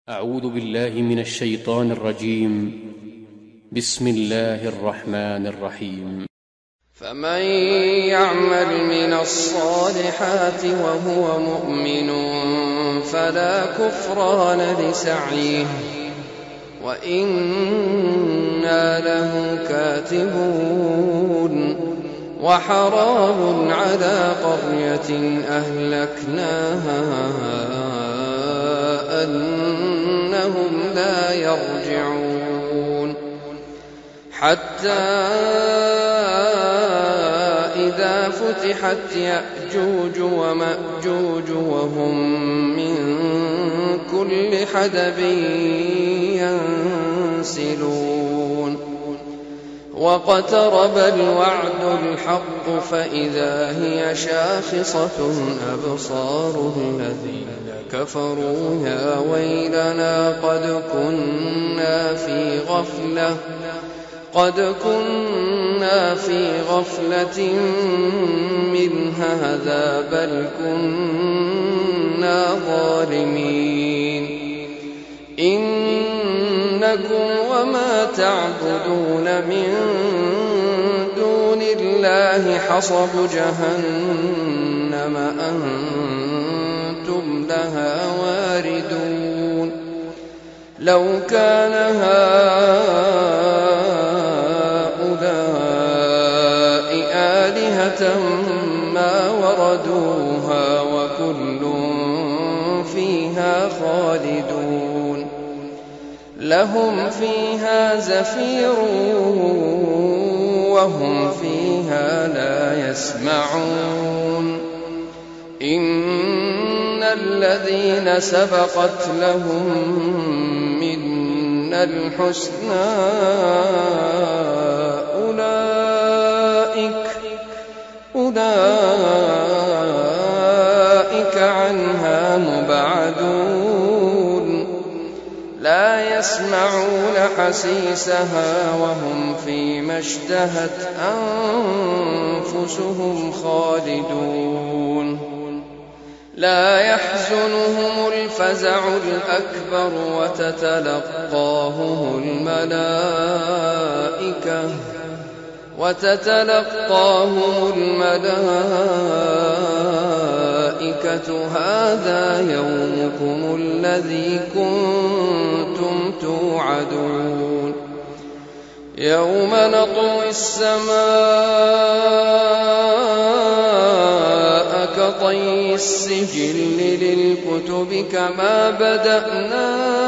أعوذ بالله من الشيطان الرجيم. بسم الله الرحمن الرحيم. فمن يعمل من الصالحات وهو مؤمن فلا كفران لسعيه وإنا له كاتبون وحرام على قرية أهلكناها أنهم لا يرجعون حتى إذا فتحت يأجوج ومأجوج وهم من كل حدب ينسلون واقترب الوعد الحق فإذا هي شاخصة أبصار الذين كفروا يا ويلنا قد كنا في غفلة من هذا بل كنا ظالمين إنكم وما تعبدون من دون الله حصب جهنم أنتم لها واردون لو كان هؤلاء آلهة ما وردوها وكل فيها خالدون لهم فيها زفير وهم فيها لا يسمعون إن الذين سبقت لهم منا الحسنى أولئك عنها مبعدون لا يسمعون حسيسها وهم فيما اشتهت أنفسهم خالدون لا يحزنهم الفزع الأكبر وتتلقاهم الملائكة هذا يومكم الذي كنتم توعدون يوم نطوي السماء كطي السجل للكتب كما بدأنا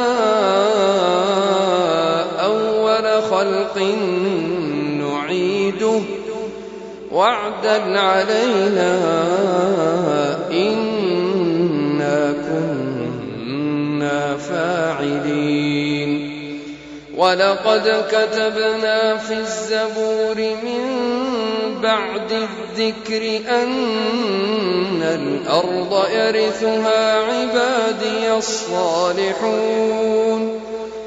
أول خلق نعيده وعدا علينا إنا كنا فاعلين ولقد كتبنا في الزبور من بعد الذكر أن الأرض يرثها عبادي الصالحون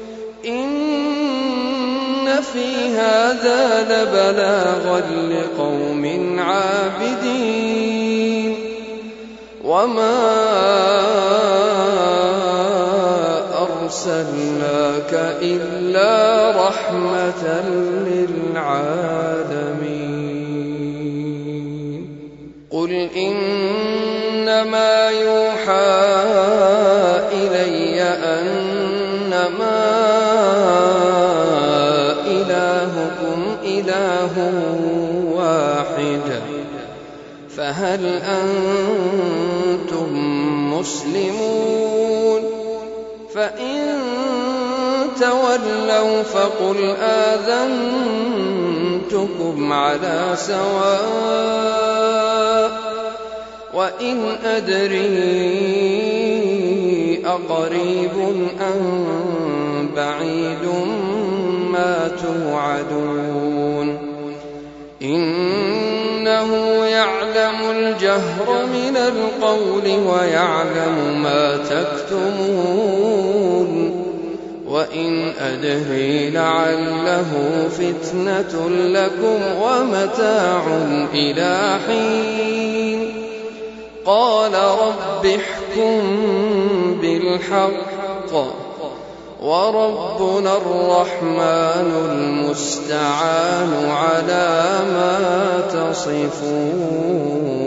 إن في هذا لبلاغا لقوم عابدين وما أرسلناك إلا رحمة للعالمين قل إنما يوحى إلي أنما إلهكم إله واحد فهل أنتم مسلمون فإن تولوا فقل آذنتكم على سواء وإن أدري أقريب أم بعيد ما توعدون إنه يعلم الجهر من القول ويعلم ما تكتمون وإن أدري لعله فتنة لكم ومتاع إلى حين قال رب احكم بالحق وربنا الرحمن المستعان على ما تصفون.